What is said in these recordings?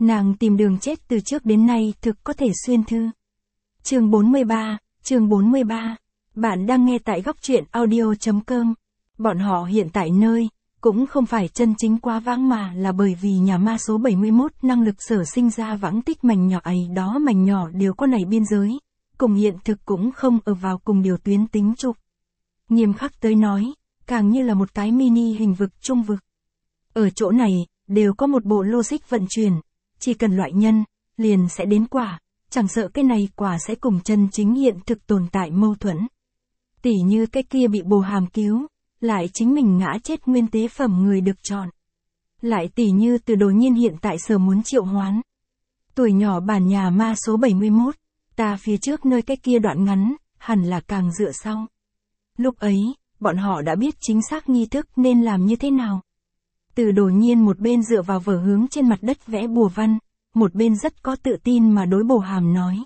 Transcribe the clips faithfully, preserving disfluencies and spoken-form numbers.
Nàng tìm đường chết từ trước đến nay thực có thể xuyên thư. Chương bốn mươi ba, chương bốn mươi ba. Bạn đang nghe tại góc truyện audio chấm com. Bọn họ hiện tại nơi, cũng không phải chân chính quá vãng mà là bởi vì nhà ma số bảy mươi mốt năng lực sở sinh ra vãng tích mảnh nhỏ ấy đó mảnh nhỏ đều có này biên giới, cùng hiện thực cũng không ở vào cùng điều tuyến tính trục. Nghiêm khắc tới nói, càng như là một cái mini hình vực trung vực. Ở chỗ này, đều có một bộ logic vận chuyển, chỉ cần loại nhân, liền sẽ đến quả, chẳng sợ cái này quả sẽ cùng chân chính hiện thực tồn tại mâu thuẫn. Tỉ như cái kia bị Bồ Hàm cứu, lại chính mình ngã chết nguyên tế phẩm người được chọn. Lại tỉ như Từ Đồ Nhiên hiện tại sở muốn triệu hoán. Tuổi nhỏ bản nhà ma số bảy mươi mốt, ta phía trước nơi cái kia đoạn ngắn, hẳn là càng dựa sau. Lúc ấy, bọn họ đã biết chính xác nghi thức nên làm như thế nào. Từ Đồ Nhiên một bên dựa vào vở hướng trên mặt đất vẽ bùa văn, một bên rất có tự tin mà đối Bồ Hàm nói.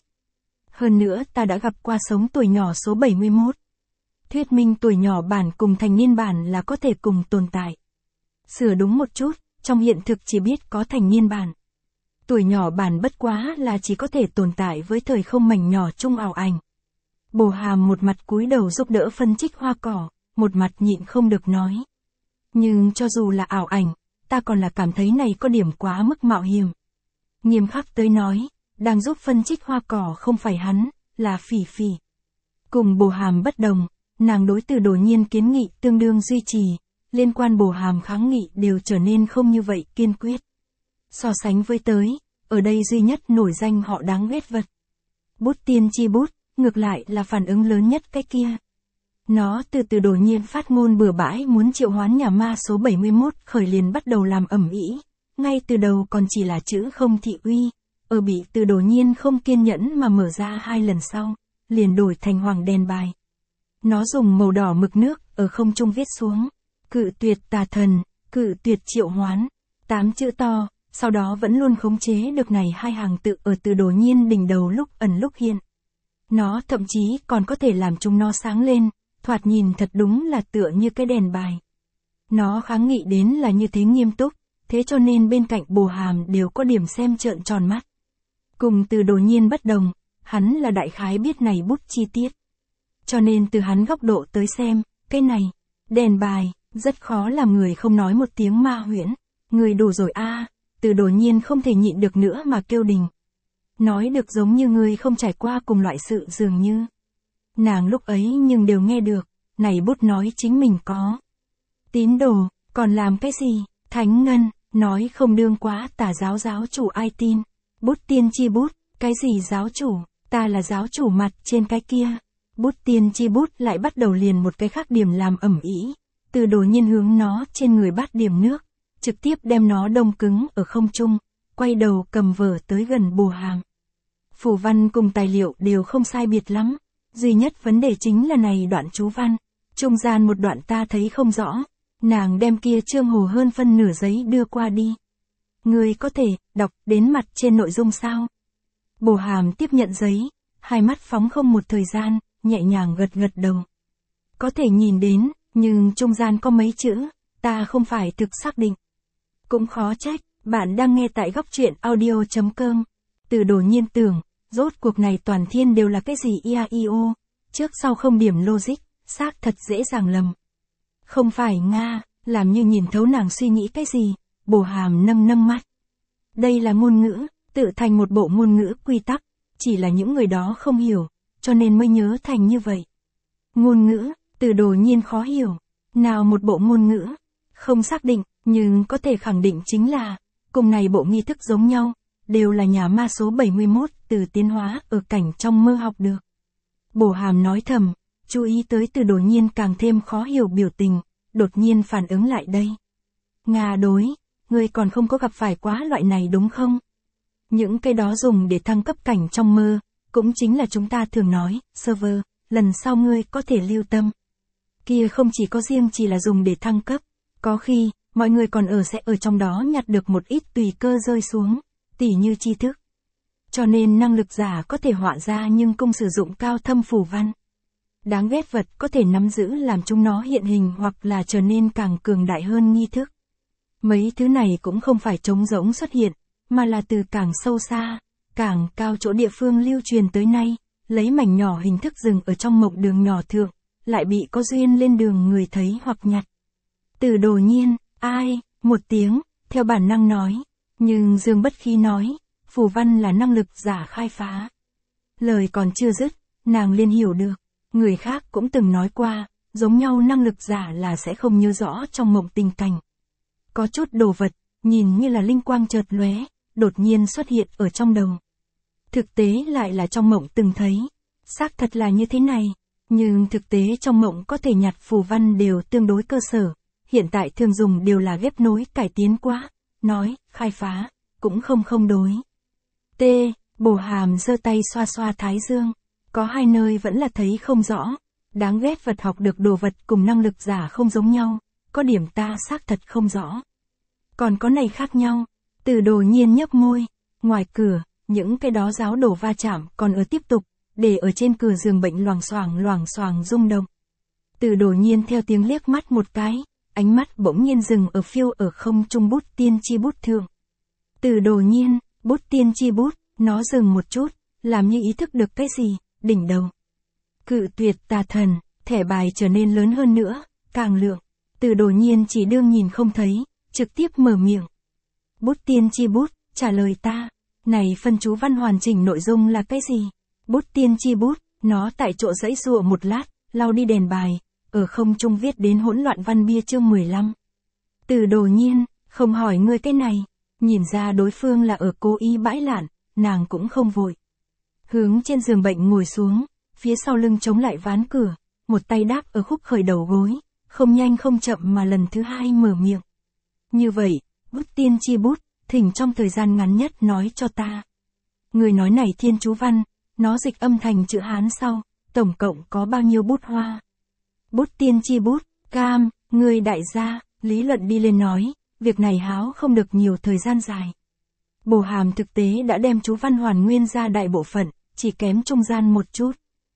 Hơn nữa ta đã gặp qua sống tuổi nhỏ số bảy mươi mốt. Thuyết minh tuổi nhỏ bản cùng thành niên bản là có thể cùng tồn tại. Sửa đúng một chút, trong hiện thực chỉ biết có thành niên bản. Tuổi nhỏ bản bất quá là chỉ có thể tồn tại với thời không mảnh nhỏ chung ảo ảnh. Bồ Hàm một mặt cúi đầu giúp đỡ phân trích hoa cỏ, một mặt nhịn không được nói. Nhưng cho dù là ảo ảnh, ta còn là cảm thấy này có điểm quá mức mạo hiểm. Nghiêm khắc tới nói, đang giúp phân trích hoa cỏ không phải hắn, là Phỉ Phỉ. Cùng Bồ Hàm bất đồng, nàng đối Từ Đồ Nhiên kiến nghị tương đương duy trì, liên quan Bồ Hàm kháng nghị đều trở nên không như vậy kiên quyết. So sánh với tới, ở đây duy nhất nổi danh họ đáng ghét vật. Bút tiên chi bút, ngược lại là phản ứng lớn nhất cái kia. Nó từ Từ Đồ Nhiên phát ngôn bừa bãi muốn triệu hoán nhà ma số bảy mươi mốt khởi liền bắt đầu làm ẩm ĩ, ngay từ đầu còn chỉ là chữ không thị uy, ở bị Từ Đồ Nhiên không kiên nhẫn mà mở ra hai lần sau, liền đổi thành hoàng đèn bài. Nó dùng màu đỏ mực nước ở không trung viết xuống, cự tuyệt tà thần, cự tuyệt triệu hoán, tám chữ to, sau đó vẫn luôn khống chế được này hai hàng tự ở Từ Đồ Nhiên đỉnh đầu lúc ẩn lúc hiện. Nó thậm chí còn có thể làm chúng nó sáng lên, thoạt nhìn thật đúng là tựa như cái đèn bài. Nó kháng nghị đến là như thế nghiêm túc, thế cho nên bên cạnh Bồ Hàm đều có điểm xem trợn tròn mắt. Cùng Từ Đồ Nhiên bất đồng, hắn là đại khái biết này bút chi tiết. Cho nên từ hắn góc độ tới xem, cái này, đèn bài, rất khó làm người không nói một tiếng ma huyễn. Người đủ rồi a à, Từ Đồ Nhiên không thể nhịn được nữa mà kêu đình. Nói được giống như người không trải qua cùng loại sự dường như. Nàng lúc ấy nhưng đều nghe được, này bút nói chính mình có. Tín đồ, còn làm cái gì, thánh ngân, nói không đương quá tà giáo giáo chủ ai tin. Bút tiên chi bút, cái gì giáo chủ, ta là giáo chủ mặt trên cái kia. Bút tiên chi bút lại bắt đầu liền một cái khác điểm làm ẩm ĩ. Từ Đồ Nhiên hướng nó trên người bắt điểm nước, trực tiếp đem nó đông cứng ở không trung, quay đầu cầm vở tới gần Bồ Hàm. Phù văn cùng tài liệu đều không sai biệt lắm, duy nhất vấn đề chính là này đoạn chú văn, trung gian một đoạn ta thấy không rõ, nàng đem kia chương hồ hơn phân nửa giấy đưa qua đi. Người có thể đọc đến mặt trên nội dung sao? Bồ Hàm tiếp nhận giấy, hai mắt phóng không một thời gian, nhẹ nhàng gật gật đầu. Có thể nhìn đến, nhưng trung gian có mấy chữ, ta không phải thực xác định. Cũng khó trách, bạn đang nghe tại góc truyện audio chấm com. Từ Đồ Nhiên tưởng, rốt cuộc này toàn thiên đều là cái gì ia i o, trước sau không điểm logic, xác thật dễ dàng lầm. Không phải Nga, làm như nhìn thấu nàng suy nghĩ cái gì, Bồ Hàm nâng nâng mắt. Đây là ngôn ngữ, tự thành một bộ ngôn ngữ quy tắc, chỉ là những người đó không hiểu, cho nên mới nhớ thành như vậy. Ngôn ngữ, Từ Đồ Nhiên khó hiểu, nào một bộ ngôn ngữ, không xác định, nhưng có thể khẳng định chính là, cùng này bộ nghi thức giống nhau, đều là nhà ma số bảy mươi mốt từ tiến hóa ở cảnh trong mơ học được. Bồ Hàm nói thầm, chú ý tới Từ Đồ Nhiên càng thêm khó hiểu biểu tình, đột nhiên phản ứng lại đây. Nga đối, ngươi còn không có gặp phải quá loại này đúng không? Những cái đó dùng để thăng cấp cảnh trong mơ, cũng chính là chúng ta thường nói, server, lần sau ngươi có thể lưu tâm. Kia không chỉ có riêng chỉ là dùng để thăng cấp, có khi, mọi người còn ở sẽ ở trong đó nhặt được một ít tùy cơ rơi xuống, tỉ như tri thức. Cho nên năng lực giả có thể họa ra nhưng công sử dụng cao thâm phù văn. Đáng ghét vật có thể nắm giữ làm chúng nó hiện hình hoặc là trở nên càng cường đại hơn nghi thức. Mấy thứ này cũng không phải trống rỗng xuất hiện, mà là từ càng sâu xa, càng cao chỗ địa phương lưu truyền tới nay, lấy mảnh nhỏ hình thức rừng ở trong mộng đường nhỏ thượng, lại bị có duyên lên đường người thấy hoặc nhặt. Từ Đồ Nhiên, ai, một tiếng, theo bản năng nói, nhưng Dương Bất Khí nói, phù văn là năng lực giả khai phá. Lời còn chưa dứt, nàng liền hiểu được, người khác cũng từng nói qua, giống nhau năng lực giả là sẽ không nhớ rõ trong mộng tình cảnh. Có chút đồ vật, nhìn như là linh quang chợt lóe, đột nhiên xuất hiện ở trong đầu. Thực tế lại là trong mộng từng thấy, xác thật là như thế này, nhưng thực tế trong mộng có thể nhặt phù văn đều tương đối cơ sở, hiện tại thường dùng đều là ghép nối cải tiến quá, nói, khai phá, cũng không không đối. T. Bổ Hàm giơ tay xoa xoa thái dương, có hai nơi vẫn là thấy không rõ, đáng ghét vật học được đồ vật cùng năng lực giả không giống nhau, có điểm ta xác thật không rõ. Còn có này khác nhau, Từ Đồ Nhiên nhấp môi, ngoài cửa, những cái đó giáo đổ va chạm còn ở tiếp tục, để ở trên cửa giường bệnh loảng xoảng loảng xoảng rung động. Từ Đồ Nhiên theo tiếng liếc mắt một cái, ánh mắt bỗng nhiên dừng ở phiêu ở không trung bút tiên chi bút thượng. Từ Đồ Nhiên, bút tiên chi bút, nó dừng một chút, làm như ý thức được cái gì, đỉnh đầu. Cự tuyệt tà thần, thẻ bài trở nên lớn hơn nữa, càng lượng. Từ Đồ Nhiên chỉ đương nhìn không thấy, trực tiếp mở miệng. Bút tiên chi bút, trả lời ta, này phân chú văn hoàn chỉnh nội dung là cái gì? Bút tiên chi bút, nó tại chỗ giãy giụa một lát, lau đi đèn bài, ở không trung viết đến hỗn loạn văn bia chương mười lăm. Từ Đồ Nhiên, không hỏi ngươi cái này, nhìn ra đối phương là ở cố ý bãi lạn, nàng cũng không vội. Hướng trên giường bệnh ngồi xuống, phía sau lưng chống lại ván cửa, một tay đáp ở khúc khởi đầu gối, không nhanh không chậm mà lần thứ hai mở miệng. Như vậy, bút tiên chi bút, thỉnh trong thời gian ngắn nhất nói cho ta. Người nói này thiên chú văn, nó dịch âm thành chữ Hán sau, tổng cộng có bao nhiêu bút hoa? Bút tiên chi bút, cam, người đại gia, lý luận đi lên nói, việc này háo không được nhiều thời gian dài. Bổ Hàm thực tế đã đem chú văn hoàn nguyên ra đại bộ phận, chỉ kém trung gian một chút.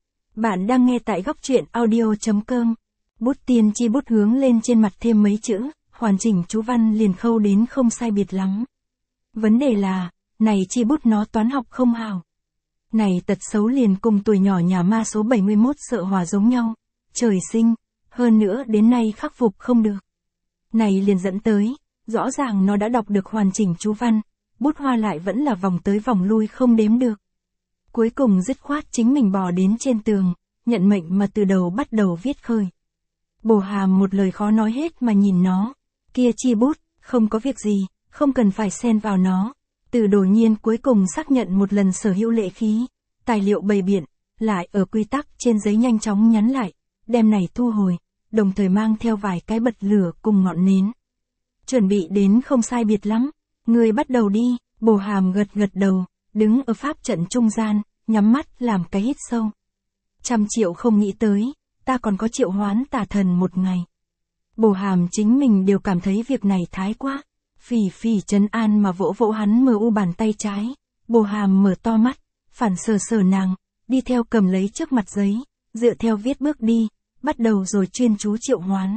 Bạn đang nghe tại góc truyện audio.com. Bút tiên chi bút hướng lên trên mặt thêm mấy chữ, hoàn chỉnh chú văn liền khâu đến không sai biệt lắm. Vấn đề là, này chi bút nó toán học không hào. Này tật xấu liền cùng tuổi nhỏ nhà ma số bảy mươi mốt sợ hòa giống nhau, trời sinh, hơn nữa đến nay khắc phục không được. Này liền dẫn tới, rõ ràng nó đã đọc được hoàn chỉnh chú văn, bút hoa lại vẫn là vòng tới vòng lui không đếm được. Cuối cùng dứt khoát chính mình bò đến trên tường, nhận mệnh mà từ đầu bắt đầu viết khơi. Bổ Hàm một lời khó nói hết mà nhìn nó, kia chi bút, không có việc gì, không cần phải xen vào nó. Từ Đồ Nhiên cuối cùng xác nhận một lần sở hữu lệ khí, tài liệu bày biện, lại ở quy tắc trên giấy nhanh chóng nhắn lại, đem này thu hồi, đồng thời mang theo vài cái bật lửa cùng ngọn nến. Chuẩn bị đến không sai biệt lắm, người bắt đầu đi. Bổ Hàm gật gật đầu, đứng ở pháp trận trung gian, nhắm mắt làm cái hít sâu. Trăm triệu không nghĩ tới, ta còn có triệu hoán tà thần một ngày. Bổ Hàm chính mình đều cảm thấy việc này thái quá. Phỉ Phỉ trấn an mà vỗ vỗ hắn mờ u bàn tay trái. Bổ Hàm mở to mắt, phản sờ sờ nàng, đi theo cầm lấy trước mặt giấy, dựa theo viết bước đi, bắt đầu rồi chuyên chú triệu hoán.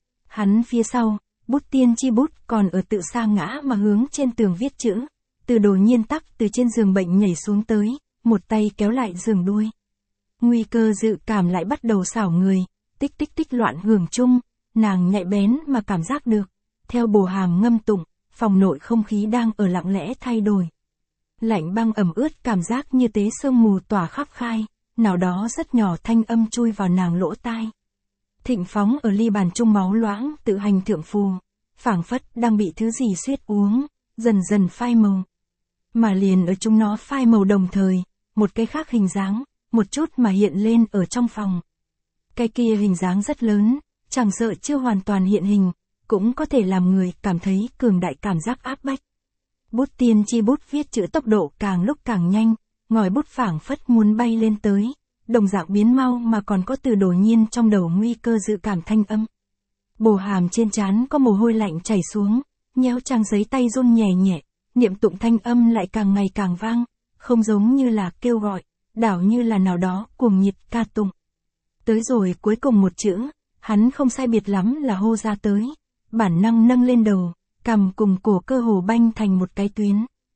Hắn phía sau, bút tiên chi bút còn ở tự sa ngã mà hướng trên tường viết chữ. Từ Đồ Nhiên tắc từ trên giường bệnh nhảy xuống tới, một tay kéo lại giường đuôi. Nguy cơ dự cảm lại bắt đầu xảo người, tích tích tích loạn hưởng chung, nàng nhạy bén mà cảm giác được. Theo Bổ Hàm ngâm tụng, phòng nội không khí đang ở lặng lẽ thay đổi. Lạnh băng ẩm ướt cảm giác như tế sương mù tỏa khắp khai, nào đó rất nhỏ thanh âm chui vào nàng lỗ tai. Thịnh phóng ở ly bàn trung máu loãng tự hành thượng phù, phảng phất đang bị thứ gì suýt uống, dần dần phai màu. Mà liền ở chúng nó phai màu đồng thời, một cái khác hình dáng, một chút mà hiện lên ở trong phòng. Cái kia hình dáng rất lớn, chẳng sợ chưa hoàn toàn hiện hình, cũng có thể làm người cảm thấy cường đại cảm giác áp bách. Bút tiên chi bút viết chữ tốc độ càng lúc càng nhanh, ngòi bút phảng phất muốn bay lên tới, đồng dạng biến mau mà còn có Từ Đồ Nhiên trong đầu nguy cơ dự cảm thanh âm. Bổ Hàm trên trán có mồ hôi lạnh chảy xuống, nhéo trang giấy tay run nhẹ nhẹ, niệm tụng thanh âm lại càng ngày càng vang, không giống như là kêu gọi, đảo như là nào đó cuồng nhiệt ca tụng. Tới rồi cuối cùng một chữ, hắn không sai biệt lắm là hô ra tới, bản năng nâng lên đầu, cằm cùng cổ cơ hồ banh thành một cái tuyến.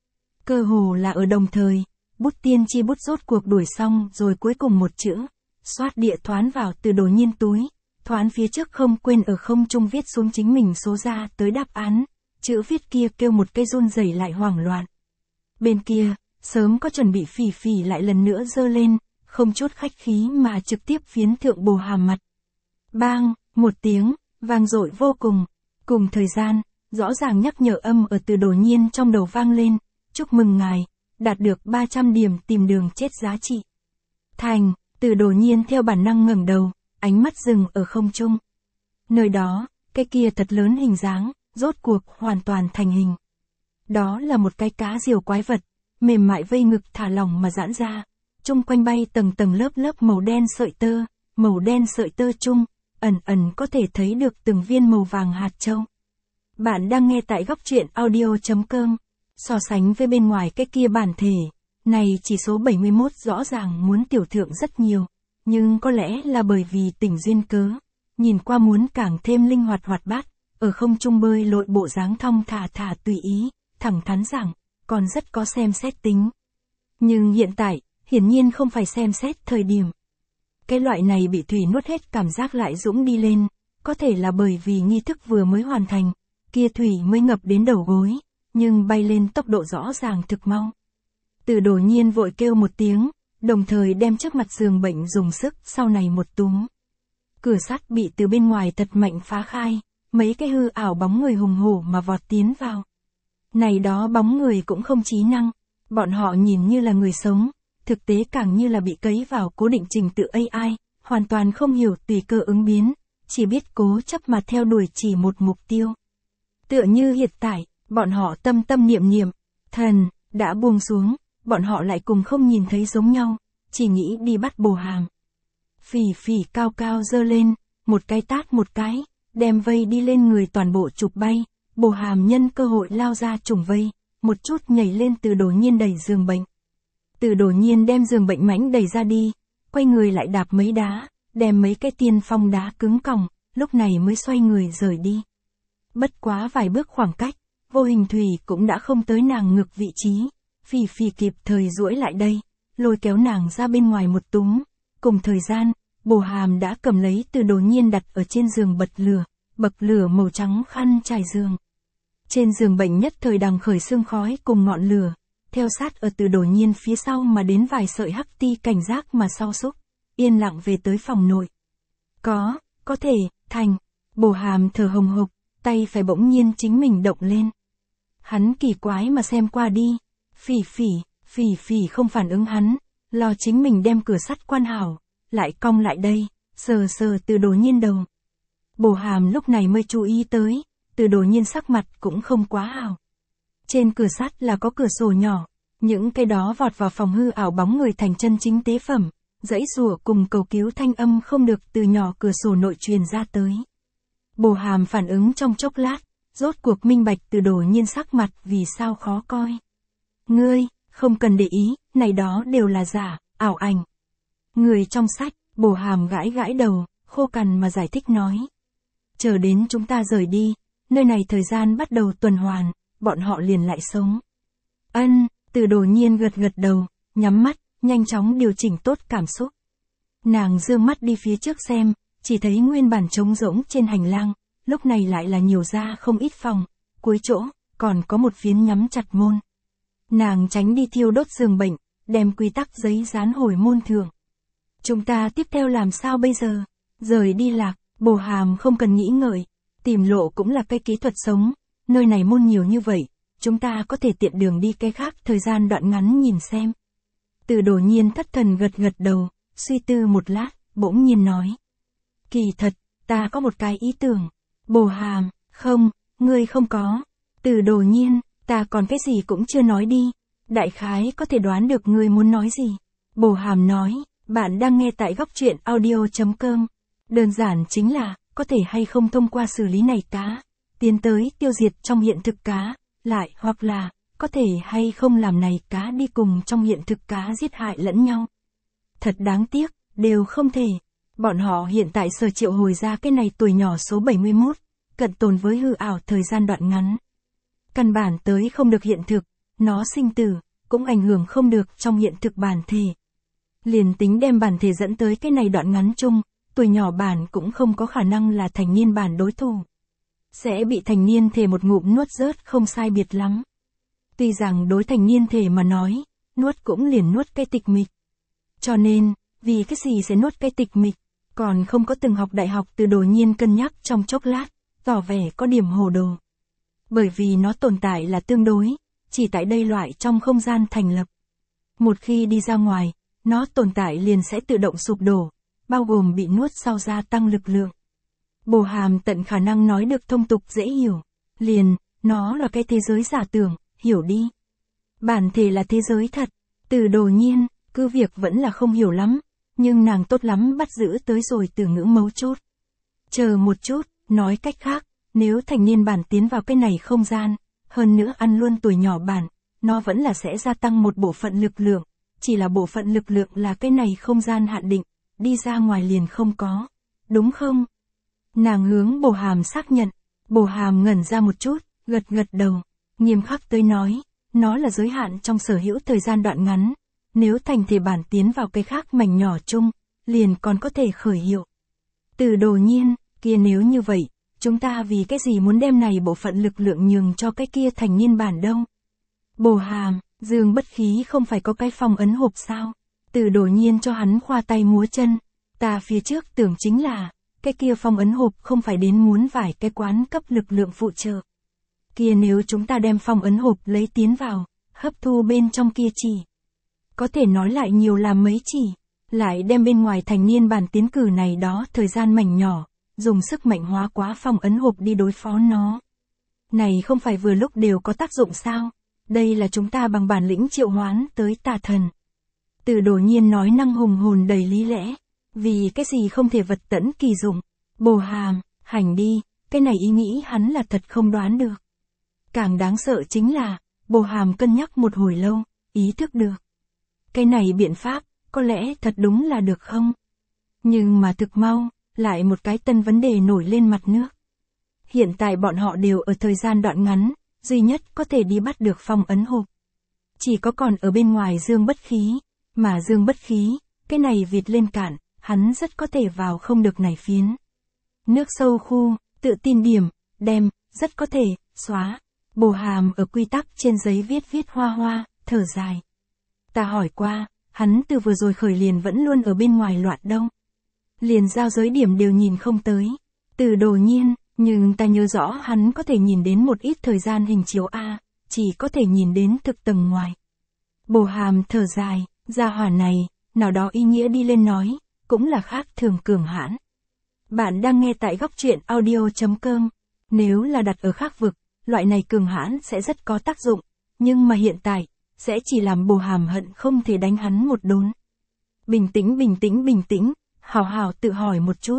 Cơ hồ là ở đồng thời, bút tiên tri bút rốt cuộc đuổi xong rồi cuối cùng một chữ, xoát địa thoán vào Từ Đồ Nhiên túi, thoán phía trước không quên ở không trung viết xuống chính mình số ra tới đáp án, chữ viết kia kêu một cây run rẩy lại hoảng loạn. Bên kia, sớm có chuẩn bị Phỉ Phỉ lại lần nữa giơ lên, không chút khách khí mà trực tiếp phiến thượng Bồ Hàm mặt. Bang, một tiếng, vang dội vô cùng. Cùng thời gian, rõ ràng nhắc nhở âm ở Từ Đồ Nhiên trong đầu vang lên, chúc mừng ngài, đạt được ba trăm điểm tìm đường chết giá trị. Thành, Từ Đồ Nhiên theo bản năng ngẩng đầu, ánh mắt dừng ở không trung. Nơi đó, cái kia thật lớn hình dáng, rốt cuộc hoàn toàn thành hình. Đó là một cái cá diều quái vật, mềm mại vây ngực thả lỏng mà giãn ra, chung quanh bay tầng tầng lớp lớp màu đen sợi tơ, màu đen sợi tơ chung, ẩn ẩn có thể thấy được từng viên màu vàng hạt châu. Bạn đang nghe tại góc truyện audio chấm com. So sánh với bên ngoài cái kia bản thể, này chỉ số bảy mươi mốt rõ ràng muốn tiểu thượng rất nhiều, nhưng có lẽ là bởi vì tình duyên cớ, nhìn qua muốn càng thêm linh hoạt hoạt bát, ở không trung bơi lội bộ dáng thong thả thả tùy ý, thẳng thắn rằng, còn rất có xem xét tính. Nhưng hiện tại, hiển nhiên không phải xem xét thời điểm. Cái loại này bị thủy nuốt hết cảm giác lại dũng đi lên, có thể là bởi vì nghi thức vừa mới hoàn thành, kia thủy mới ngập đến đầu gối, nhưng bay lên tốc độ rõ ràng thực mau. Từ Đồ Nhiên vội kêu một tiếng, đồng thời đem trước mặt giường bệnh dùng sức sau này một túm. Cửa sắt bị từ bên ngoài thật mạnh phá khai, mấy cái hư ảo bóng người hùng hổ mà vọt tiến vào. Này đó bóng người cũng không trí năng, bọn họ nhìn như là người sống, thực tế càng như là bị cấy vào cố định trình tự a i, hoàn toàn không hiểu tùy cơ ứng biến, chỉ biết cố chấp mà theo đuổi chỉ một mục tiêu. Tựa như hiện tại, bọn họ tâm tâm niệm niệm, thần, đã buông xuống, bọn họ lại cùng không nhìn thấy giống nhau, chỉ nghĩ đi bắt Bồ Hàm. Phỉ Phỉ cao cao giơ lên, một cái tát một cái, đem vây đi lên người toàn bộ chụp bay, Bồ Hàm nhân cơ hội lao ra trùng vây, một chút nhảy lên Từ Đồ Nhiên đẩy giường bệnh. Từ Đồ Nhiên đem giường bệnh mãnh đẩy ra đi, quay người lại đạp mấy đá, đem mấy cái tiên phong đá cứng còng, lúc này mới xoay người rời đi. Bất quá vài bước khoảng cách, vô hình thủy cũng đã không tới nàng ngực vị trí, Phỉ Phỉ kịp thời duỗi lại đây, lôi kéo nàng ra bên ngoài một túm, cùng thời gian, Bồ Hàm đã cầm lấy Từ Đồ Nhiên đặt ở trên giường bật lửa, bậc lửa màu trắng khăn trải giường. Trên giường bệnh nhất thời đằng khởi sương khói cùng ngọn lửa, theo sát ở Từ Đồ Nhiên phía sau mà đến vài sợi hắc ti cảnh giác mà sau xúc, yên lặng về tới phòng nội. Có, có thể, thành, Bồ Hàm thở hồng hộc, tay phải bỗng nhiên chính mình động lên. Hắn kỳ quái mà xem qua đi, Phỉ Phỉ, Phỉ Phỉ không phản ứng hắn, lo chính mình đem cửa sắt quan hảo, lại cong lại đây, sờ sờ Từ Đồ Nhiên đầu. Bồ Hàm lúc này mới chú ý tới, Từ Đồ Nhiên sắc mặt cũng không quá hảo. Trên cửa sắt là có cửa sổ nhỏ, những cái đó vọt vào phòng hư ảo bóng người thành chân chính tế phẩm, dãy rủa cùng cầu cứu thanh âm không được từ nhỏ cửa sổ nội truyền ra tới. Bồ Hàm phản ứng trong chốc lát, rốt cuộc minh bạch Từ Đồ Nhiên sắc mặt vì sao khó coi. Ngươi, không cần để ý, này đó đều là giả, ảo ảnh. Người trong sách, Bồ Hàm gãi gãi đầu, khô cằn mà giải thích nói. Chờ đến chúng ta rời đi, nơi này thời gian bắt đầu tuần hoàn, bọn họ liền lại sống. Ân, Từ Đồ Nhiên gật gật đầu, nhắm mắt, nhanh chóng điều chỉnh tốt cảm xúc. Nàng dương mắt đi phía trước xem, chỉ thấy nguyên bản trống rỗng trên hành lang, lúc này lại là nhiều ra không ít phòng, cuối chỗ, còn có một phiến nhắm chặt môn. Nàng tránh đi thiêu đốt giường bệnh, đem quy tắc giấy dán hồi môn thượng. Chúng ta tiếp theo làm sao bây giờ? Rời đi lạc, Bồ Hàm không cần nghĩ ngợi, tìm lộ cũng là cái kỹ thuật sống, nơi này môn nhiều như vậy, chúng ta có thể tiện đường đi cái khác thời gian đoạn ngắn nhìn xem. Từ Đồ Nhiên thất thần gật gật đầu, suy tư một lát, bỗng nhiên nói. Kỳ thật, ta có một cái ý tưởng. Bồ Hàm, không, ngươi không có. Từ Đồ Nhiên, ta còn cái gì cũng chưa nói đi. Đại khái có thể đoán được ngươi muốn nói gì. Bồ Hàm nói, bạn đang nghe tại góc truyện audio chấm com. Đơn giản chính là, có thể hay không thông qua xử lý này cá, tiến tới tiêu diệt trong hiện thực cá, lại hoặc là, có thể hay không làm này cá đi cùng trong hiện thực cá giết hại lẫn nhau. Thật đáng tiếc, đều không thể. Bọn họ hiện tại sở triệu hồi ra cái này tuổi nhỏ số bảy mươi mốt, cận tồn với hư ảo thời gian đoạn ngắn. Căn bản tới không được hiện thực, nó sinh tử, cũng ảnh hưởng không được trong hiện thực bản thể. Liền tính đem bản thể dẫn tới cái này đoạn ngắn chung, tuổi nhỏ bản cũng không có khả năng là thành niên bản đối thủ. Sẽ bị thành niên thể một ngụm nuốt rớt không sai biệt lắm. Tuy rằng đối thành niên thể mà nói, nuốt cũng liền nuốt cái tịch mịch. Cho nên, vì cái gì sẽ nuốt cái tịch mịch, còn không có từng học đại học Từ Đồ Nhiên cân nhắc trong chốc lát, tỏ vẻ có điểm hồ đồ. Bởi vì nó tồn tại là tương đối, chỉ tại đây loại trong không gian thành lập. Một khi đi ra ngoài, nó tồn tại liền sẽ tự động sụp đổ, bao gồm bị nuốt sau gia tăng lực lượng. Bồ Hàm tận khả năng nói được thông tục dễ hiểu, liền, nó là cái thế giới giả tưởng, hiểu đi. Bản thể là thế giới thật, Từ Đồ Nhiên, cứ việc vẫn là không hiểu lắm, nhưng nàng tốt lắm bắt giữ tới rồi từ ngữ mấu chốt. Chờ một chút, nói cách khác, nếu thành niên bản tiến vào cái này không gian, hơn nữa ăn luôn tuổi nhỏ bản, nó vẫn là sẽ gia tăng một bộ phận lực lượng, chỉ là bộ phận lực lượng là cái này không gian hạn định, đi ra ngoài liền không có, đúng không? Nàng hướng Bồ Hàm xác nhận, Bồ Hàm ngẩn ra một chút, gật gật đầu, nghiêm khắc tới nói, nó là giới hạn trong sở hữu thời gian đoạn ngắn, nếu thành thể bản tiến vào cái khác mảnh nhỏ chung, liền còn có thể khởi hiệu. Từ Đồ Nhiên, kia nếu như vậy, chúng ta vì cái gì muốn đem này bộ phận lực lượng nhường cho cái kia thành niên bản đâu? Bồ Hàm, Dương Bất Khí không phải có cái phong ấn hộp sao? Từ Đồ Nhiên cho hắn khoa tay múa chân, ta phía trước tưởng chính là, cái kia phong ấn hộp không phải đến muốn vài cái quán cấp lực lượng phụ trợ. Kia nếu chúng ta đem phong ấn hộp lấy tiến vào, hấp thu bên trong kia chỉ. Có thể nói lại nhiều làm mấy chỉ, lại đem bên ngoài thành niên bản tiến cử này đó thời gian mảnh nhỏ, dùng sức mạnh hóa quá phong ấn hộp đi đối phó nó. Này không phải vừa lúc đều có tác dụng sao? Đây là chúng ta bằng bản lĩnh triệu hoán tới tà thần. Từ Đồ Nhiên nói năng hùng hồn đầy lý lẽ. Vì cái gì không thể vật tẫn kỳ dụng? Bồ Hàm, hành đi, cái này ý nghĩ hắn là thật không đoán được. Càng đáng sợ chính là, Bồ Hàm cân nhắc một hồi lâu, ý thức được. Cái này biện pháp, có lẽ thật đúng là được không? Nhưng mà thực mau, lại một cái tân vấn đề nổi lên mặt nước. Hiện tại bọn họ đều ở thời gian đoạn ngắn, duy nhất có thể đi bắt được phong ấn hộp. Chỉ có còn ở bên ngoài Dương Bất Khí, mà Dương Bất Khí, cái này vịt lên cạn, hắn rất có thể vào không được này phiến. Nước sâu khu, tự tin điểm, đem, rất có thể, xóa. Bồ Hàm ở quy tắc trên giấy viết viết hoa hoa, thở dài. Ta hỏi qua, hắn từ vừa rồi khởi liền vẫn luôn ở bên ngoài loạn đâu. Liền giao giới điểm đều nhìn không tới. Từ Đồ Nhiên, nhưng ta nhớ rõ hắn có thể nhìn đến một ít thời gian hình chiếu A, chỉ có thể nhìn đến thực tầng ngoài. Bồ Hàm thở dài, gia hỏa này, nào đó ý nghĩa đi lên nói, cũng là khác thường cường hãn. Bạn đang nghe tại góc truyện audio chấm com. Nếu là đặt ở khác vực, loại này cường hãn sẽ rất có tác dụng, nhưng mà hiện tại, sẽ chỉ làm Bồ Hàm hận không thể đánh hắn một đốn. Bình tĩnh bình tĩnh bình tĩnh, hào hào tự hỏi một chút.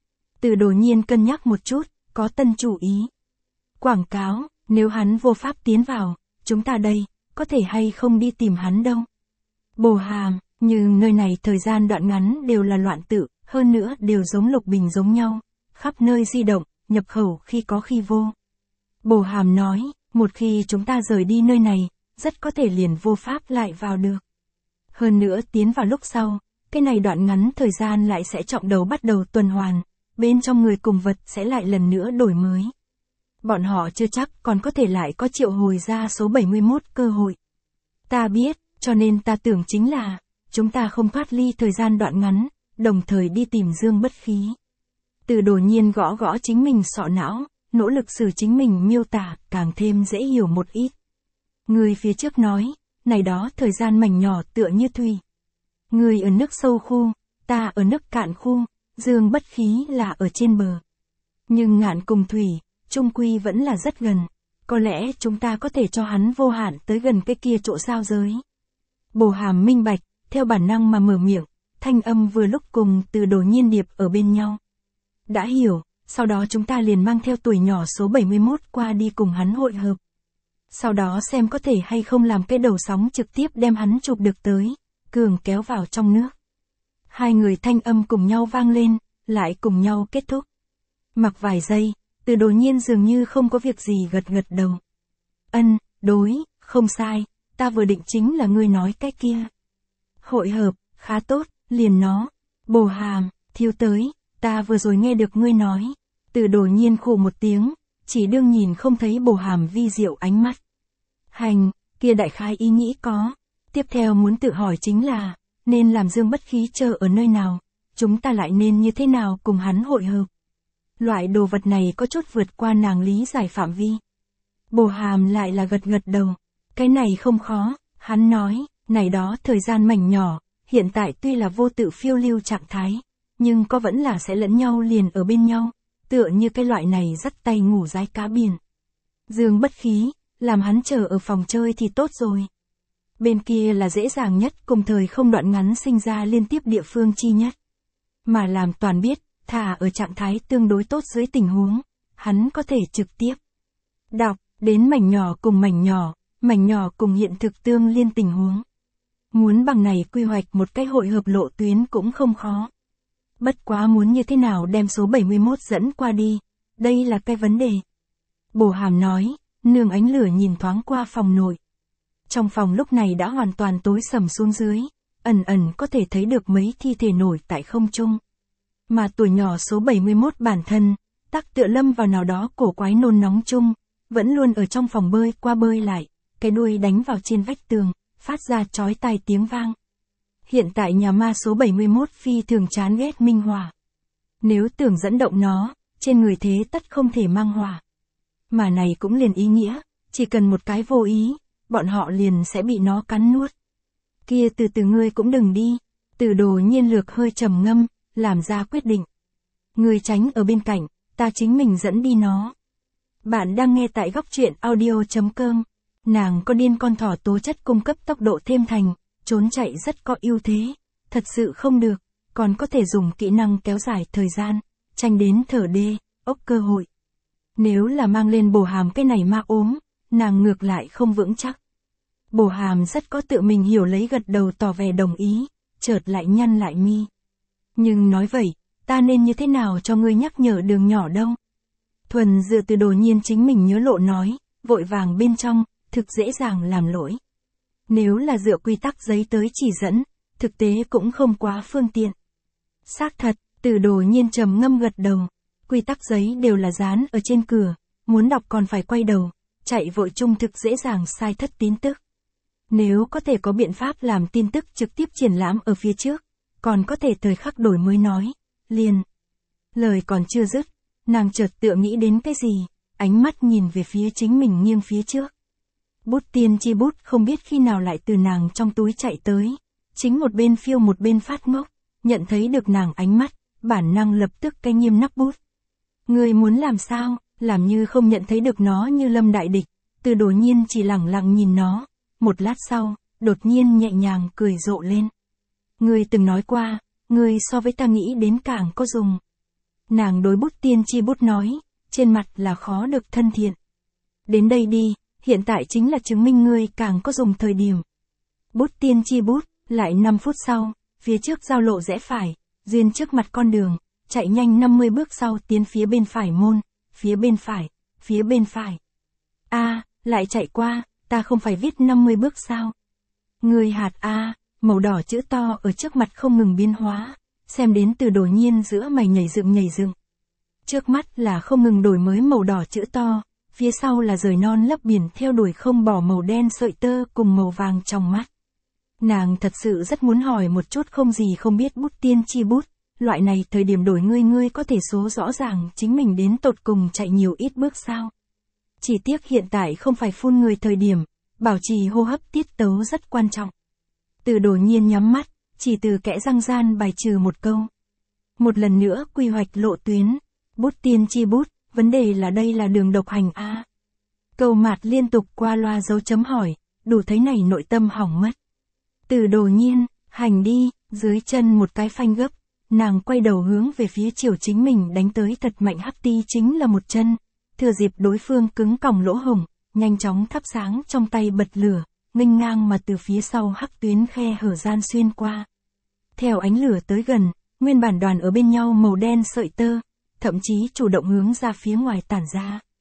Từ Đồ Nhiên cân nhắc một chút, có tân chủ ý. Quảng cáo, nếu hắn vô pháp tiến vào, chúng ta đây, có thể hay không đi tìm hắn đâu. Bồ Hàm, nhưng nơi này thời gian đoạn ngắn đều là loạn tự, hơn nữa đều giống Lục Bình giống nhau, khắp nơi di động, nhập khẩu khi có khi vô. Bồ Hàm nói, một khi chúng ta rời đi nơi này, rất có thể liền vô pháp lại vào được. Hơn nữa tiến vào lúc sau, cái này đoạn ngắn thời gian lại sẽ trọng đầu bắt đầu tuần hoàn, bên trong người cùng vật sẽ lại lần nữa đổi mới. Bọn họ chưa chắc còn có thể lại có triệu hồi ra số bảy mươi mốt cơ hội. Ta biết, cho nên ta tưởng chính là, chúng ta không thoát ly thời gian đoạn ngắn, đồng thời đi tìm Dương Bất Khí. Từ Đồ Nhiên gõ gõ chính mình sọ não, nỗ lực xử chính mình miêu tả, càng thêm dễ hiểu một ít. Người phía trước nói, này đó thời gian mảnh nhỏ tựa như thủy. Người ở nước sâu khu, ta ở nước cạn khu, Dương Bất Khí là ở trên bờ. Nhưng ngạn cùng thủy, chung quy vẫn là rất gần. Có lẽ chúng ta có thể cho hắn vô hạn tới gần cái kia chỗ sao giới. Bồ Hàm minh bạch, theo bản năng mà mở miệng, thanh âm vừa lúc cùng Từ Đồ Nhiên điệp ở bên nhau. Đã hiểu, sau đó chúng ta liền mang theo tuổi nhỏ số bảy mươi mốt qua đi cùng hắn hội hợp. Sau đó xem có thể hay không làm cái đầu sóng trực tiếp đem hắn chụp được tới, cường kéo vào trong nước. Hai người thanh âm cùng nhau vang lên, lại cùng nhau kết thúc. Mặc vài giây, Từ Đồ Nhiên dường như không có việc gì gật gật đầu. Ân, đối, không sai, ta vừa định chính là ngươi nói cái kia. Hội hợp, khá tốt, liền nó. Bồ Hàm, thiếu tới, ta vừa rồi nghe được ngươi nói. Từ Đồ Nhiên khổ một tiếng, chỉ đương nhìn không thấy Bồ Hàm vi diệu ánh mắt. Hành, kia đại khái ý nghĩ có. Tiếp theo muốn tự hỏi chính là, nên làm Dương Bất Khí chờ ở nơi nào, chúng ta lại nên như thế nào cùng hắn hội hợp. Loại đồ vật này có chút vượt qua nàng lý giải phạm vi. Bồ Hàm lại là gật gật đầu. Cái này không khó, hắn nói, này đó thời gian mảnh nhỏ, hiện tại tuy là vô tự phiêu lưu trạng thái, nhưng có vẫn là sẽ lẫn nhau liền ở bên nhau, tựa như cái loại này dắt tay ngủ rái cá biển. Dương Bất Khí, làm hắn chờ ở phòng chơi thì tốt rồi. Bên kia là dễ dàng nhất cùng thời không đoạn ngắn sinh ra liên tiếp địa phương chi nhất. Mà làm toàn biết, thả ở trạng thái tương đối tốt dưới tình huống, hắn có thể trực tiếp đọc đến mảnh nhỏ cùng mảnh nhỏ, mảnh nhỏ cùng hiện thực tương liên tình huống. Muốn bằng này quy hoạch một cái hội hợp lộ tuyến cũng không khó. Bất quá muốn như thế nào đem số bảy mươi mốt dẫn qua đi, đây là cái vấn đề. Bồ Hàm nói, nương ánh lửa nhìn thoáng qua phòng nội. Trong phòng lúc này đã hoàn toàn tối sầm xuống dưới, ẩn ẩn có thể thấy được mấy thi thể nổi tại không trung. Mà tuổi nhỏ số bảy mươi mốt bản thân, tắc tựa lâm vào nào đó cổ quái nôn nóng chung, vẫn luôn ở trong phòng bơi qua bơi lại, cái đuôi đánh vào trên vách tường, phát ra chói tai tiếng vang. Hiện tại nhà ma số bảy mươi mốt phi thường chán ghét minh hỏa. Nếu tưởng dẫn động nó, trên người thế tất không thể mang hỏa. Mà này cũng liền ý nghĩa, chỉ cần một cái vô ý, bọn họ liền sẽ bị nó cắn nuốt. Kia từ từ ngươi cũng đừng đi. Từ Đồ Nhiên lược hơi trầm ngâm, làm ra quyết định. Ngươi tránh ở bên cạnh, ta chính mình dẫn đi nó. Bạn đang nghe tại góc truyện audio chấm com. Nàng có điên con thỏ tố chất cung cấp tốc độ thêm thành, trốn chạy rất có ưu thế. Thật sự không được, còn có thể dùng kỹ năng kéo dài thời gian, tranh đến thở đê, ốc cơ hội. Nếu là mang lên Bồ Hàm cái này ma ốm, nàng ngược lại không vững chắc. Bồ Hàm rất có tự mình hiểu lấy gật đầu tỏ vẻ đồng ý, chợt lại nhăn lại mi. Nhưng nói vậy, ta nên như thế nào cho ngươi nhắc nhở đường nhỏ đâu? Thuần dựa Từ Đồ Nhiên chính mình nhớ lộ nói, vội vàng bên trong, thực dễ dàng làm lỗi. Nếu là dựa quy tắc giấy tới chỉ dẫn, thực tế cũng không quá phương tiện. Xác thật, Từ Đồ Nhiên trầm ngâm gật đầu, quy tắc giấy đều là dán ở trên cửa, muốn đọc còn phải quay đầu, chạy vội chung thực dễ dàng sai thất tin tức. Nếu có thể có biện pháp làm tin tức trực tiếp triển lãm ở phía trước, còn có thể thời khắc đổi mới nói, liền. Lời còn chưa dứt, nàng chợt tựa nghĩ đến cái gì, ánh mắt nhìn về phía chính mình nghiêng phía trước. Bút tiên chi bút không biết khi nào lại từ nàng trong túi chạy tới, chính một bên phiêu một bên phát ngốc, nhận thấy được nàng ánh mắt, bản năng lập tức cái nghiêm nắp bút. Người muốn làm sao, làm như không nhận thấy được nó như lâm đại địch, Từ Đồ Nhiên chỉ lẳng lặng nhìn nó, một lát sau, đột nhiên nhẹ nhàng cười rộ lên. Ngươi từng nói qua, ngươi so với ta nghĩ đến càng có dùng. Nàng đối bút tiên chi bút nói, trên mặt là khó được thân thiện. Đến đây đi, hiện tại chính là chứng minh ngươi càng có dùng thời điểm. Bút tiên chi bút, lại năm phút sau, phía trước giao lộ rẽ phải, duyên trước mặt con đường, chạy nhanh năm mươi bước sau tiến phía bên phải môn, phía bên phải, phía bên phải. A, à, lại chạy qua, ta không phải viết năm mươi bước sao? Người hạt A, màu đỏ chữ to ở trước mặt không ngừng biến hóa, xem đến Từ Đồ Nhiên giữa mày nhảy dựng nhảy dựng. Trước mắt là không ngừng đổi mới màu đỏ chữ to, phía sau là rời non lấp biển theo đuổi không bỏ màu đen sợi tơ cùng màu vàng trong mắt. Nàng thật sự rất muốn hỏi một chút không gì không biết bút tiên chi bút, loại này thời điểm đổi ngươi ngươi có thể số rõ ràng chính mình đến tột cùng chạy nhiều ít bước sao? Chỉ tiếc hiện tại không phải phun người thời điểm, bảo trì hô hấp tiết tấu rất quan trọng. Từ Đồ Nhiên nhắm mắt, chỉ từ kẽ răng gian bài trừ một câu. Một lần nữa quy hoạch lộ tuyến, bút tiên chi bút, vấn đề là đây là đường độc hành A. Câu mạt liên tục qua loa dấu chấm hỏi, đủ thấy này nội tâm hỏng mất. Từ Đồ Nhiên, hành đi, dưới chân một cái phanh gấp, nàng quay đầu hướng về phía chiều chính mình đánh tới thật mạnh hắc ti chính là một chân, thừa dịp đối phương cứng còng lỗ hổng, nhanh chóng thắp sáng trong tay bật lửa, nghênh ngang mà từ phía sau hắc tuyến khe hở gian xuyên qua. Theo ánh lửa tới gần, nguyên bản đoàn ở bên nhau màu đen sợi tơ, thậm chí chủ động hướng ra phía ngoài tản ra.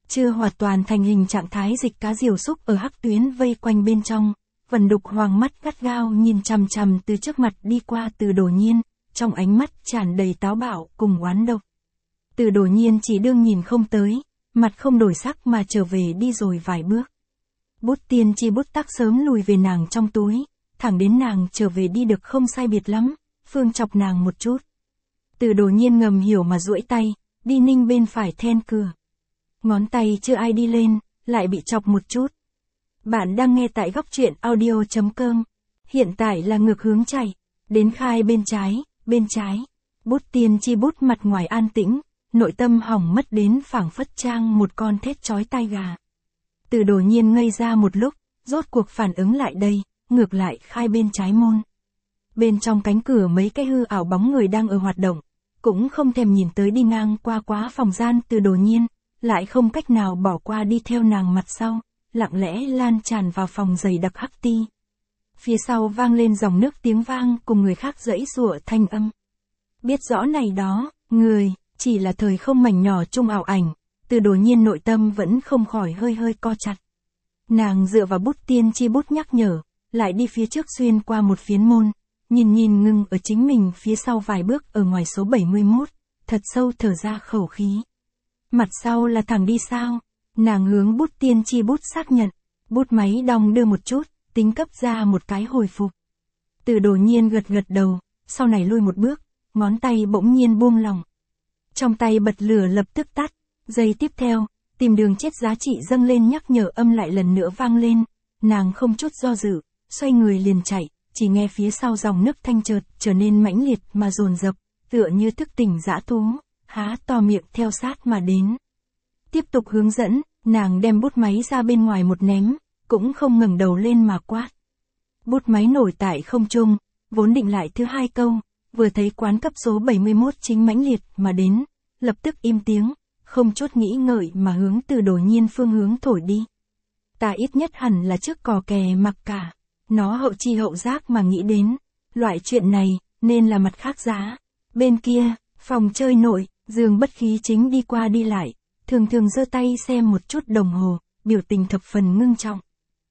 chưa hoàn toàn thành hình trạng thái dịch cá diều xúc ở hắc tuyến vây quanh bên trong. Vân Đục Hoàng mắt gắt gao nhìn chằm chằm từ trước mặt đi qua Từ Đồ Nhiên, trong ánh mắt tràn đầy táo bạo cùng oán độc. Từ Đồ Nhiên chỉ đương nhìn không tới, mặt không đổi sắc mà trở về đi rồi vài bước. Bút tiên tri bút tắc sớm lùi về nàng trong túi, thẳng đến nàng trở về đi được không sai biệt lắm, Phương chọc nàng một chút. Từ Đồ Nhiên ngầm hiểu mà duỗi tay, đi ninh bên phải then cửa. Ngón tay chưa ai đi lên, lại bị chọc một chút. Bạn đang nghe tại góc truyện audio chấm com. Hiện tại là ngược hướng chạy, đến khai bên trái, bên trái. Bút tiên tri bút mặt ngoài an tĩnh, nội tâm hỏng mất đến phảng phất trang một con thét chói tai gà. Từ Đồ Nhiên ngây ra một lúc, rốt cuộc phản ứng lại đây, ngược lại khai bên trái môn. Bên trong cánh cửa mấy cái hư ảo bóng người đang ở hoạt động, cũng không thèm nhìn tới đi ngang qua quá phòng gian Từ Đồ Nhiên, lại không cách nào bỏ qua đi theo nàng mặt sau, lặng lẽ lan tràn vào phòng dày đặc hắc ti. Phía sau vang lên dòng nước tiếng vang cùng người khác giãy giụa thanh âm. Biết rõ này đó, người, chỉ là thời không mảnh nhỏ chung ảo ảnh, Từ Đồ Nhiên nội tâm vẫn không khỏi hơi hơi co chặt. Nàng dựa vào bút tiên tri bút nhắc nhở, lại đi phía trước xuyên qua một phiến môn, nhìn nhìn ngừng ở chính mình phía sau vài bước ở ngoài số bảy mươi mốt, thật sâu thở ra khẩu khí. Mặt sau là thẳng đi sao? Nàng hướng bút tiên tri bút xác nhận, bút máy đong đưa một chút, tính cấp ra một cái hồi phục. Từ Đồ Nhiên gật gật đầu, sau này lui một bước, ngón tay bỗng nhiên buông lỏng. Trong tay bật lửa lập tức tắt, giây tiếp theo, tìm đường chết giá trị dâng lên nhắc nhở âm lại lần nữa vang lên, nàng không chút do dự, xoay người liền chạy, chỉ nghe phía sau dòng nước thanh chợt trở nên mãnh liệt mà dồn dập, tựa như thức tỉnh dã thú, há to miệng theo sát mà đến. Tiếp tục hướng dẫn, nàng đem bút máy ra bên ngoài một ném, cũng không ngẩng đầu lên mà quát. Bút máy nổi tại không trung, vốn định lại thứ hai câu, vừa thấy quán cấp số bảy mươi mốt chính mãnh liệt mà đến, lập tức im tiếng, không chút nghĩ ngợi mà hướng Từ Đồ Nhiên phương hướng thổi đi. Ta ít nhất hẳn là trước cò kè mặc cả, nó hậu chi hậu giác mà nghĩ đến, loại chuyện này, nên là mặt khác giá. Bên kia, phòng chơi nội, Dương Bất Khí chính đi qua đi lại, thường thường giơ tay xem một chút đồng hồ, biểu tình thập phần ngưng trọng.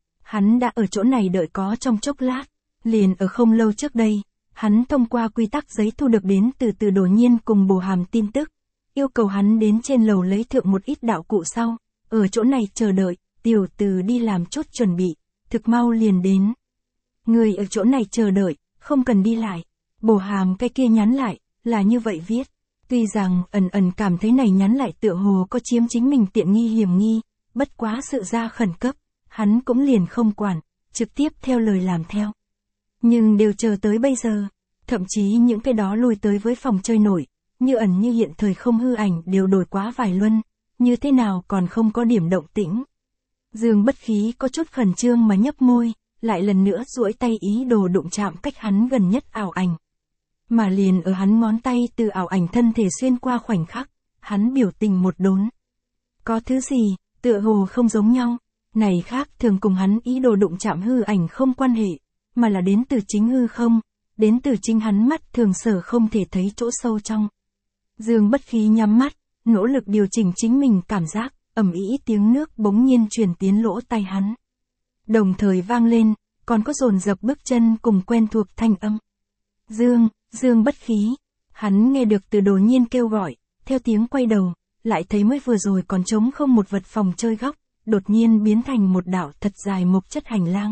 Hắn đã ở chỗ này đợi có trong chốc lát, liền ở không lâu trước đây, hắn thông qua quy tắc giấy thu được đến từ Từ Đồ Nhiên cùng Bồ Hàm tin tức, yêu cầu hắn đến trên lầu lấy thượng một ít đạo cụ sau, ở chỗ này chờ đợi, tiểu Từ đi làm chút chuẩn bị, thực mau liền đến. Người ở chỗ này chờ đợi, không cần đi lại. Bồ Hàm cái kia nhắn lại, là như vậy viết. Tuy rằng ẩn ẩn cảm thấy này nhắn lại tựa hồ có chiếm chính mình tiện nghi hiểm nghi, bất quá sự ra khẩn cấp, hắn cũng liền không quản, trực tiếp theo lời làm theo. Nhưng đều chờ tới bây giờ, thậm chí những cái đó lùi tới với phòng chơi nổi, như ẩn như hiện thời không hư ảnh đều đổi quá vài luân, như thế nào còn không có điểm động tĩnh. Dương Bất Khí có chút khẩn trương mà nhấp môi, lại lần nữa duỗi tay ý đồ đụng chạm cách hắn gần nhất ảo ảnh. Mà liền ở hắn ngón tay từ ảo ảnh thân thể xuyên qua khoảnh khắc, hắn biểu tình một đốn. Có thứ gì, tựa hồ không giống nhau, này khác thường cùng hắn ý đồ đụng chạm hư ảnh không quan hệ, mà là đến từ chính hư không, đến từ chính hắn mắt thường sở không thể thấy chỗ sâu trong. Dương Bất Khí nhắm mắt, nỗ lực điều chỉnh chính mình cảm giác, ầm ĩ tiếng nước bỗng nhiên truyền tiến lỗ tai hắn. Đồng thời vang lên, còn có dồn dập bước chân cùng quen thuộc thanh âm. Dương, Dương Bất Khí. Hắn nghe được Từ Đồ Nhiên kêu gọi, theo tiếng quay đầu, lại thấy mới vừa rồi còn trống không một vật phòng chơi góc, đột nhiên biến thành một đạo thật dài mộc chất hành lang.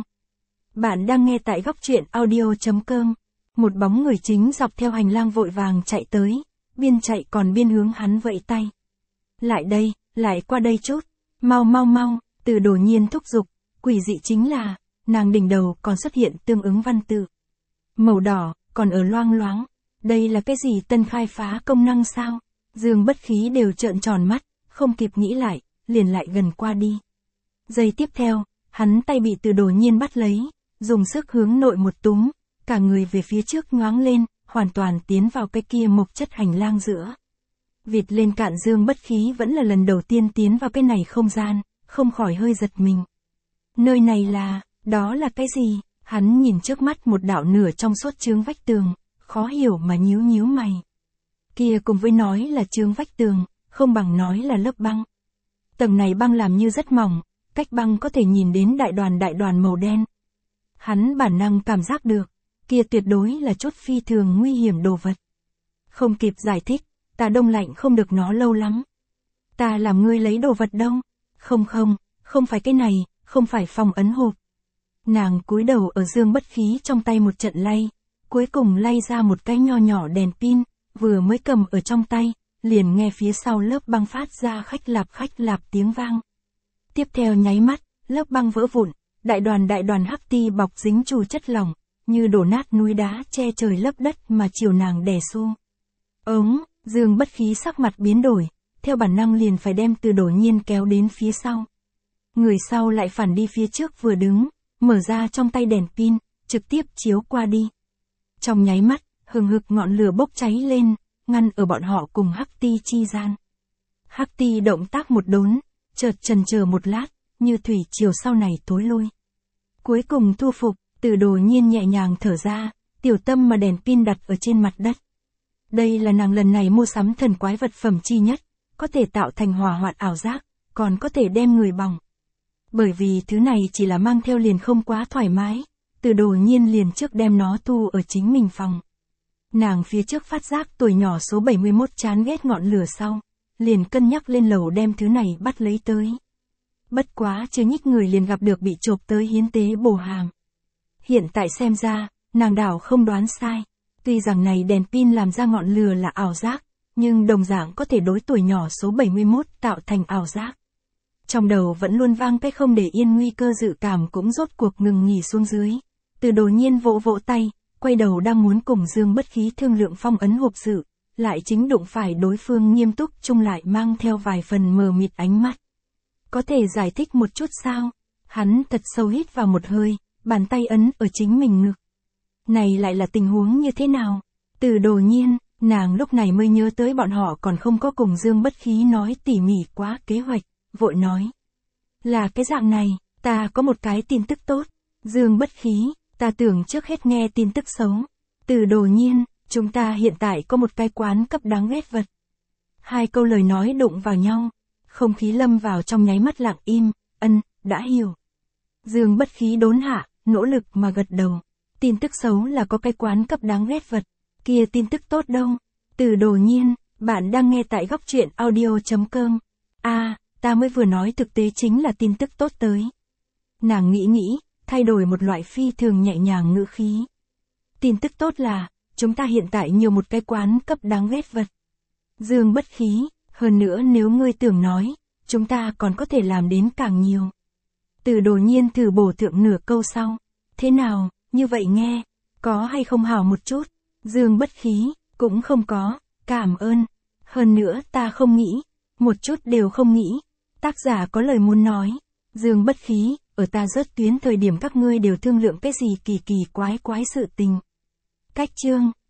Bạn đang nghe tại góc truyện audio chấm com. Một bóng người chính dọc theo hành lang vội vàng chạy tới, biên chạy còn biên hướng hắn vẫy tay. Lại đây, lại qua đây chút, mau mau mau, Từ Đồ Nhiên thúc giục, quỷ dị chính là, nàng đỉnh đầu còn xuất hiện tương ứng văn tự. Màu đỏ, còn ở loang loáng, đây là cái gì tân khai phá công năng sao? Dương Bất Khí đều trợn tròn mắt, không kịp nghĩ lại, liền lại gần qua đi. Giây tiếp theo, hắn tay bị Từ Đồ Nhiên bắt lấy, dùng sức hướng nội một túm, cả người về phía trước nhoáng lên, hoàn toàn tiến vào cái kia mộc chất hành lang giữa. Vịt lên cạn Dương Bất Khí vẫn là lần đầu tiên tiến vào cái này không gian, không khỏi hơi giật mình. Nơi này là, đó là cái gì? Hắn nhìn trước mắt một đạo nửa trong suốt chướng vách tường, khó hiểu mà nhíu nhíu mày. Kia cùng với nói là chướng vách tường, không bằng nói là lớp băng. Tầng này băng làm như rất mỏng, cách băng có thể nhìn đến đại đoàn đại đoàn màu đen. Hắn bản năng cảm giác được, kia tuyệt đối là chút phi thường nguy hiểm đồ vật. Không kịp giải thích, ta đông lạnh không được nó lâu lắm. Ta làm ngươi lấy đồ vật đâu? Không không, không phải cái này, không phải phong ấn hộp. Nàng cúi đầu ở dương bất khí trong tay một trận lay, cuối cùng lay ra một cái nho nhỏ đèn pin, vừa mới cầm ở trong tay, liền nghe phía sau lớp băng phát ra khách lạp khách lạp tiếng vang. Tiếp theo nháy mắt, lớp băng vỡ vụn, đại đoàn đại đoàn hắc ti bọc dính chù chất lỏng, như đổ nát núi đá che trời lấp đất mà chiều nàng đè xu. Ống, dương bất khí sắc mặt biến đổi, theo bản năng liền phải đem Từ Đổ Nhiên kéo đến phía sau. Người sau lại phản đi phía trước vừa đứng, mở ra trong tay đèn pin, trực tiếp chiếu qua đi. Trong nháy mắt, hừng hực ngọn lửa bốc cháy lên, ngăn ở bọn họ cùng hắc ti chi gian. Hắc ti động tác một đốn, chợt chần chờ một lát, như thủy chiều sau này tối lui. Cuối cùng thu phục, Từ Đổ Nhiên nhẹ nhàng thở ra, tiểu tâm mà đèn pin đặt ở trên mặt đất. Đây là nàng lần này mua sắm thần quái vật phẩm chi nhất, có thể tạo thành hỏa hoạn ảo giác, còn có thể đem người bỏng. Bởi vì thứ này chỉ là mang theo liền không quá thoải mái, Từ Đổ Nhiên liền trước đem nó thu ở chính mình phòng. Nàng phía trước phát giác tuổi nhỏ số bảy mươi mốt chán ghét ngọn lửa sau, liền cân nhắc lên lầu đem thứ này bắt lấy tới. Bất quá chưa nhích người liền gặp được bị chộp tới hiến tế bổ hàm. Hiện tại xem ra, nàng đảo không đoán sai. Tuy rằng này đèn pin làm ra ngọn lửa là ảo giác, nhưng đồng dạng có thể đối tuổi nhỏ số bảy mươi mốt tạo thành ảo giác. Trong đầu vẫn luôn vang cái không để yên nguy cơ dự cảm cũng rốt cuộc ngừng nghỉ xuống dưới. Từ Đổ Nhiên vỗ vỗ tay, quay đầu đang muốn cùng dương bất khí thương lượng phong ấn hộp sự, lại chính đụng phải đối phương nghiêm túc chung lại mang theo vài phần mờ mịt ánh mắt. Có thể giải thích một chút sao? Hắn thật sâu hít vào một hơi, bàn tay ấn ở chính mình ngực. Này lại là tình huống như thế nào? Từ Đổ Nhiên, nàng lúc này mới nhớ tới bọn họ còn không có cùng dương bất khí nói tỉ mỉ quá kế hoạch, vội nói. Là cái dạng này, ta có một cái tin tức tốt. Dương bất khí, ta tưởng trước hết nghe tin tức xấu. Từ Đổ Nhiên, chúng ta hiện tại có một cái quán cấp đáng ghét vật. Hai câu lời nói đụng vào nhau, không khí lâm vào trong nháy mắt lặng im, ân, đã hiểu. Dương bất khí đốn hạ, nỗ lực mà gật đầu. Tin tức xấu là có cái quán cấp đáng ghét vật. Kia tin tức tốt đâu? Từ Đổ Nhiên, bạn đang nghe tại góc truyện audio chấm com. À, ta mới vừa nói thực tế chính là tin tức tốt tới. Nàng nghĩ nghĩ, thay đổi một loại phi thường nhẹ nhàng ngữ khí. Tin tức tốt là, chúng ta hiện tại nhiều một cái quán cấp đáng ghét vật. Dương bất khí, hơn nữa nếu ngươi tưởng nói, chúng ta còn có thể làm đến càng nhiều. Từ Đổ Nhiên thử bổ thượng nửa câu sau. Thế nào, như vậy nghe, có hay không hảo một chút? Dương bất khí, cũng không có, cảm ơn. Hơn nữa ta không nghĩ, một chút đều không nghĩ. Tác giả có lời muốn nói. Dương bất khí, ở ta rớt tuyến thời điểm các ngươi đều thương lượng cái gì kỳ kỳ quái quái sự tình. Cách chương.